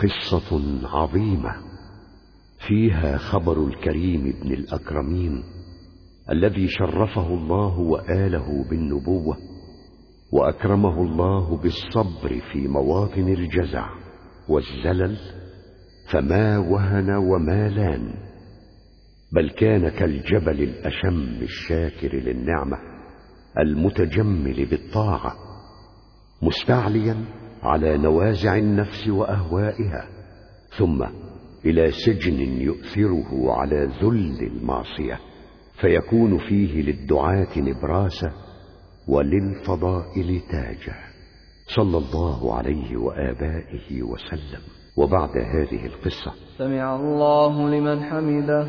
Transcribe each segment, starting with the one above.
قصة عظيمة فيها خبر الكريم ابن الأكرمين الذي شرفه الله وآله بالنبوة، وأكرمه الله بالصبر في مواطن الجزع والزلل، فما وهن وما لان، بل كان كالجبل الأشم الشاكر للنعمة المتجمل بالطاعة، مستعليا على نوازع النفس وأهوائها، ثم إلى سجن يؤثره على ذل المعصية، فيكون فيه للدعاة نبراسة وللفضائل تاجة، صلى الله عليه وآبائه وسلم. وبعد هذه القصة: سمع الله لمن حمده.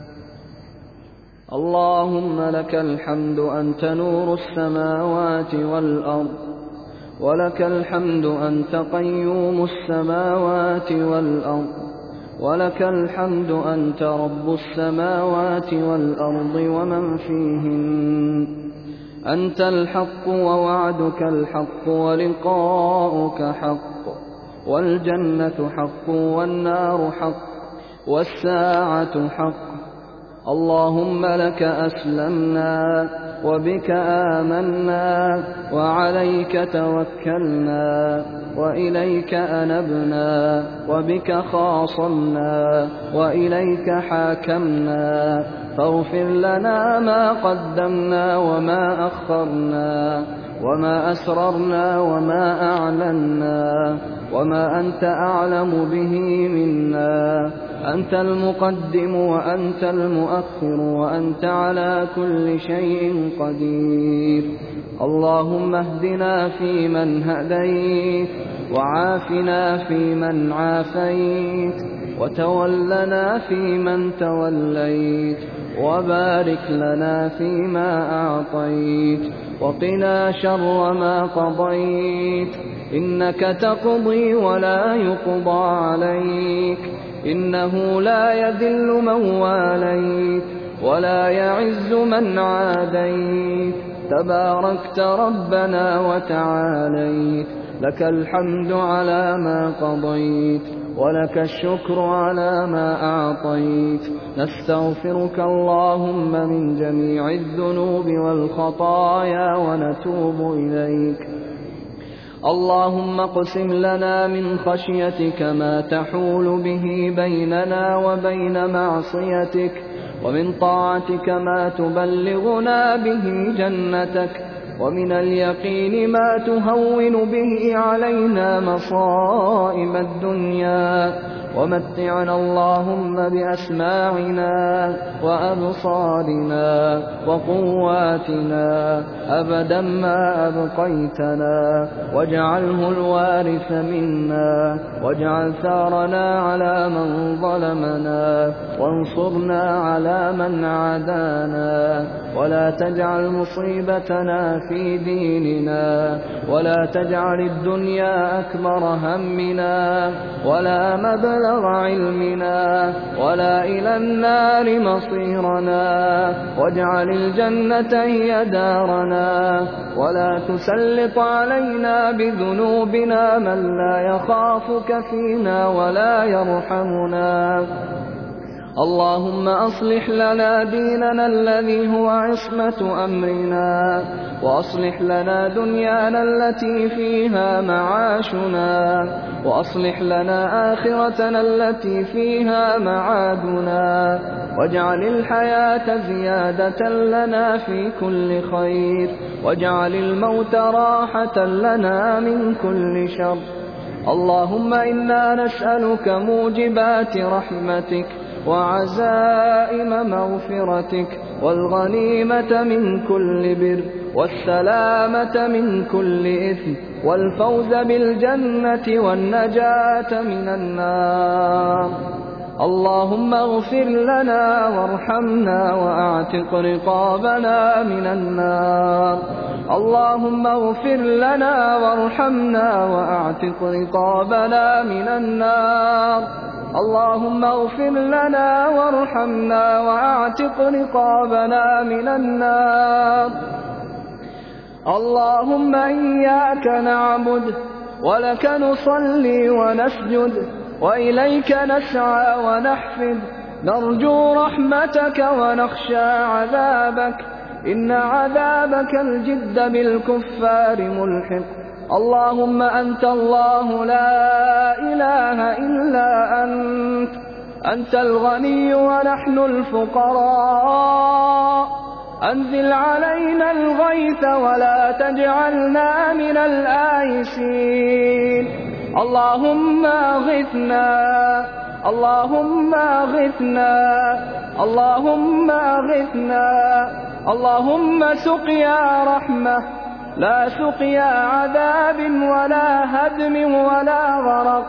اللهم لك الحمد أنت نور السماوات والأرض، ولك الحمد أنت قيوم السماوات والأرض، ولك الحمد أنت رب السماوات والأرض ومن فيهن. أنت الحق ووعدك الحق ولقاؤك حق، والجنة حق والنار حق والساعة حق. اللهم لك أسلمنا وبك آمنا وعليك توكلنا وإليك أنبنا وبك خاصمنا وإليك حاكمنا، فاغفر لنا ما قدمنا وما أخرنا وما أسررنا وما أعلنا وما أنت أعلم به منا. أنت المقدم وأنت المؤخر وأنت على كل شيء قدير. اللهم اهدنا فيمن هديت، وعافنا فيمن عافيت، وتولنا فيمن توليت، وبارك لنا فيما أعطيت، وقنا شر ما قضيت. إنك تقضي ولا يقضى عليك، إنه لا يذل من واليت ولا يعز من عاديت، تباركت ربنا وتعاليت. لك الحمد على ما قضيت، ولك الشكر على ما أعطيت. نستغفرك اللهم من جميع الذنوب والخطايا ونتوب إليك. اللهم اقسم لنا من خشيتك ما تحول به بيننا وبين معصيتك، ومن طاعتك ما تبلغنا به جنتك، ومن اليقين ما تهون به علينا مصائب الدنيا. ومتعنا اللهم بأسماعنا وأبصارنا وقواتنا أبدا ما أبقيتنا، واجعله الوارث منا، واجعل ثارنا على من ظلمنا، وانصرنا على من عادانا، ولا تجعل مصيبتنا في ديننا، ولا تجعل الدنيا أكبر همنا ولا مبلغ علمنا ولا إلى النار مصيرنا، واجعل الجنة هي دارنا، ولا تسلط علينا بذنوبنا من لا يخافك فينا ولا يرحمنا. اللهم أصلح لنا ديننا الذي هو عصمة أمرنا، وأصلح لنا دنيانا التي فيها معاشنا، وأصلح لنا آخرتنا التي فيها معادنا، واجعل الحياة زيادة لنا في كل خير، واجعل الموت راحة لنا من كل شر. اللهم إنا نسألك موجبات رحمتك وعزائم مغفرتك، والغنيمة من كل بر، والسلامة من كل إثم، والفوز بالجنة والنجاة من النار. اللهم اغفر لنا وارحمنا وأعتق رقابنا من النار. اللهم اغفر لنا وارحمنا وأعتق رقابنا من النار. اللهم اغفر لنا وارحمنا وأعتق رقابنا من النار. اللهم إياك نعبد ولك نصلي ونسجد، وإليك نسعى ونحفد، نرجو رحمتك ونخشى عذابك، إن عذابك الجد بالكفار ملحق. اللهم أنت الله لا إله إلا أنت، أنت الغني ونحن الفقراء، أنزل علينا الغيث ولا تجعلنا من الآيسين. اللهم أغثنا، اللهم أغثنا، اللهم أغثنا، اللهم سقيا رحمة لا سقيا عذاب ولا هدم ولا غرق.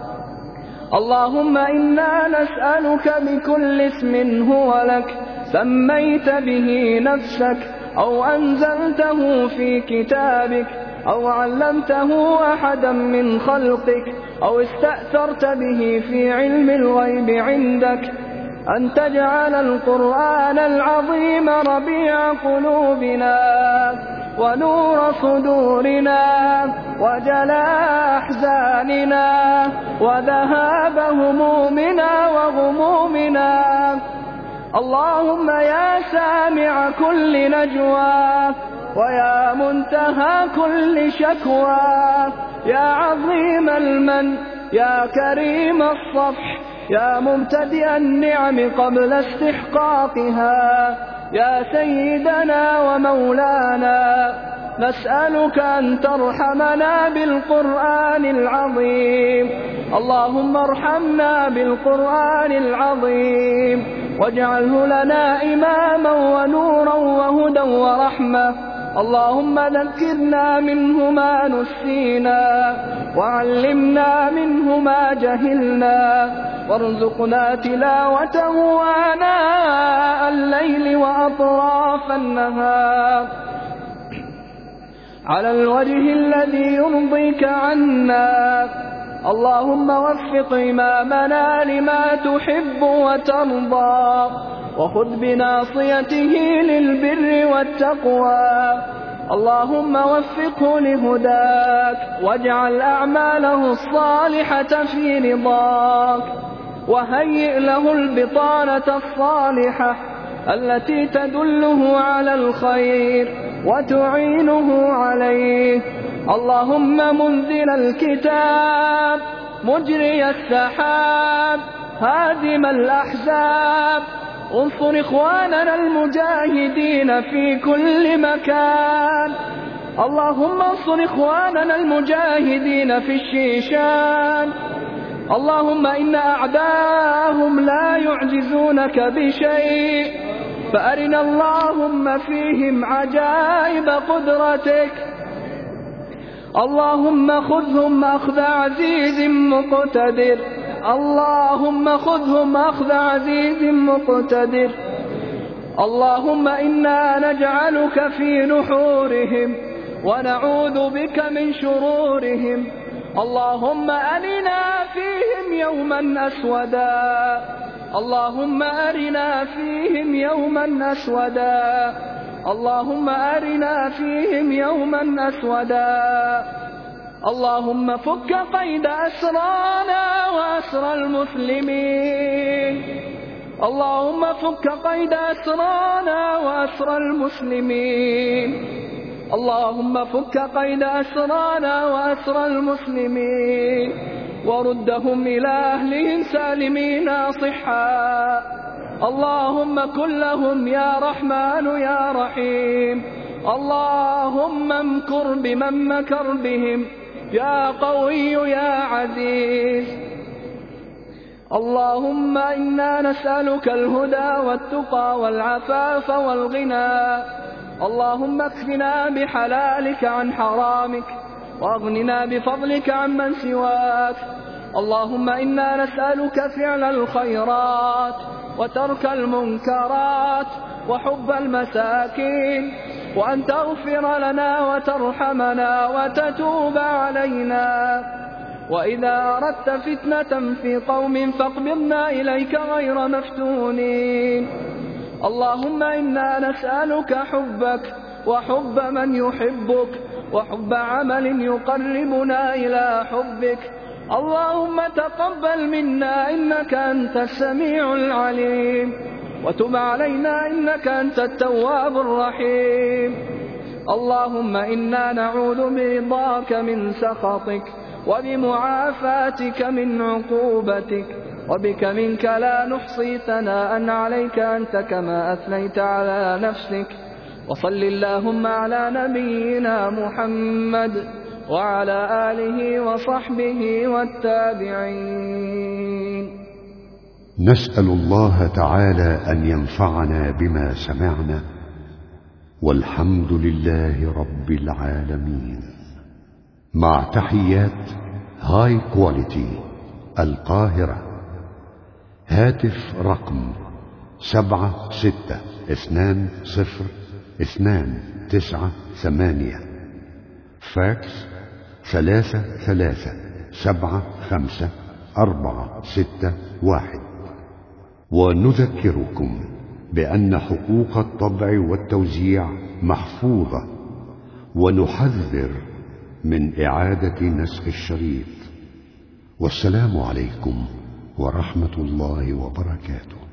اللهم إنا نسألك بكل اسم هو لك سميت به نفسك أو أنزلته في كتابك أو علمته أحدا من خلقك أو استأثرت به في علم الغيب عندك، أن تجعل القرآن العظيم ربيع قلوبنا ونور صدورنا وجلاء أحزاننا وذهاب همومنا وغمومنا. اللهم يا سامع كل نجوى ويا منتهى كل شكوى، يا عظيم المن، يا كريم الصفح، يا مبتدئ النعم قبل استحقاقها، يا سيدنا ومولانا، نسألك أن ترحمنا بالقرآن العظيم. اللهم ارحمنا بالقرآن العظيم واجعله لنا إماما ونورا وهدى ورحمة. اللهم ذكرنا منه ما نسينا وعلمنا منه ما جهلنا، وارزقنا تلاوته آناء الليل وأطراف النهار على الوجه الذي يرضيك عنا. اللهم وفق إمامنا لما تحب وترضى، وخذ بناصيته للبر والتقوى. اللهم وفقه لهداك واجعل أعماله الصالحة في رضاك، وهيئ له البطانة الصالحة التي تدله على الخير وتعينه عليه. اللهم منزل الكتاب، مجري السحاب، هادم الأحزاب، انصر إخواننا المجاهدين في كل مكان. اللهم انصر إخواننا المجاهدين في الشيشان. اللهم إن أعداءهم لا يعجزونك بشيء، فأرنا اللهم فيهم عجائب قدرتك. اللهم خذهم أخذ عزيز مقتدر، اللهم خذهم أخذ عزيز مقتدر. اللهم إنا نجعلك في نحورهم ونعوذ بك من شرورهم. اللهم أرنا فيهم يوما أسودا، اللهم أرنا فيهم يوما أسودا، اللهم أرنا فيهم يوما أسودا. اللهم فك قيد أسرانا وأسر المسلمين، اللهم فك قيد أسرانا وأسر المسلمين، اللهم فك قيد أسرانا وأسر المسلمين، وردهم إلى أهلهم سالمين صحا. اللهم كن لهم يا رحمن يا رحيم. اللهم امكر بمن مكر بهم يا قوي يا عزيز. اللهم إنا نسألك الهدى والتقى والعفاف والغنى. اللهم اكفنا بحلالك عن حرامك، واغننا بفضلك عمن سواك. اللهم إنا نسألك فعل الخيرات وترك المنكرات وحب المساكين، وأن تغفر لنا وترحمنا وتتوب علينا. وإذا أردت فتنة في قوم فاقبضنا إليك غير مفتونين. اللهم إنا نسألك حبك وحب من يحبك، وحب عمل يقربنا إلى حبك، اللهم تقبل منا إنك أنت السميع العليم، وتب علينا إنك أنت التواب الرحيم. اللهم إنا نعوذ برضاك من سخطك، وبمعافاتك من عقوبتك، وبك منك لا نحصي ثناء عليك أنت كما أثنيت على نفسك. وصل اللهم على نبينا محمد وعلى آله وصحبه والتابعين. نسأل الله تعالى أن ينفعنا بما سمعنا، والحمد لله رب العالمين. مع تحيات هاي كواليتي القاهرة. هاتف رقم 76202978. فاكس 33754661. ونذكركم بأن حقوق الطبع والتوزيع محفوظة، ونحذر من إعادة نسخ الشريط. والسلام عليكم ورحمة الله وبركاته.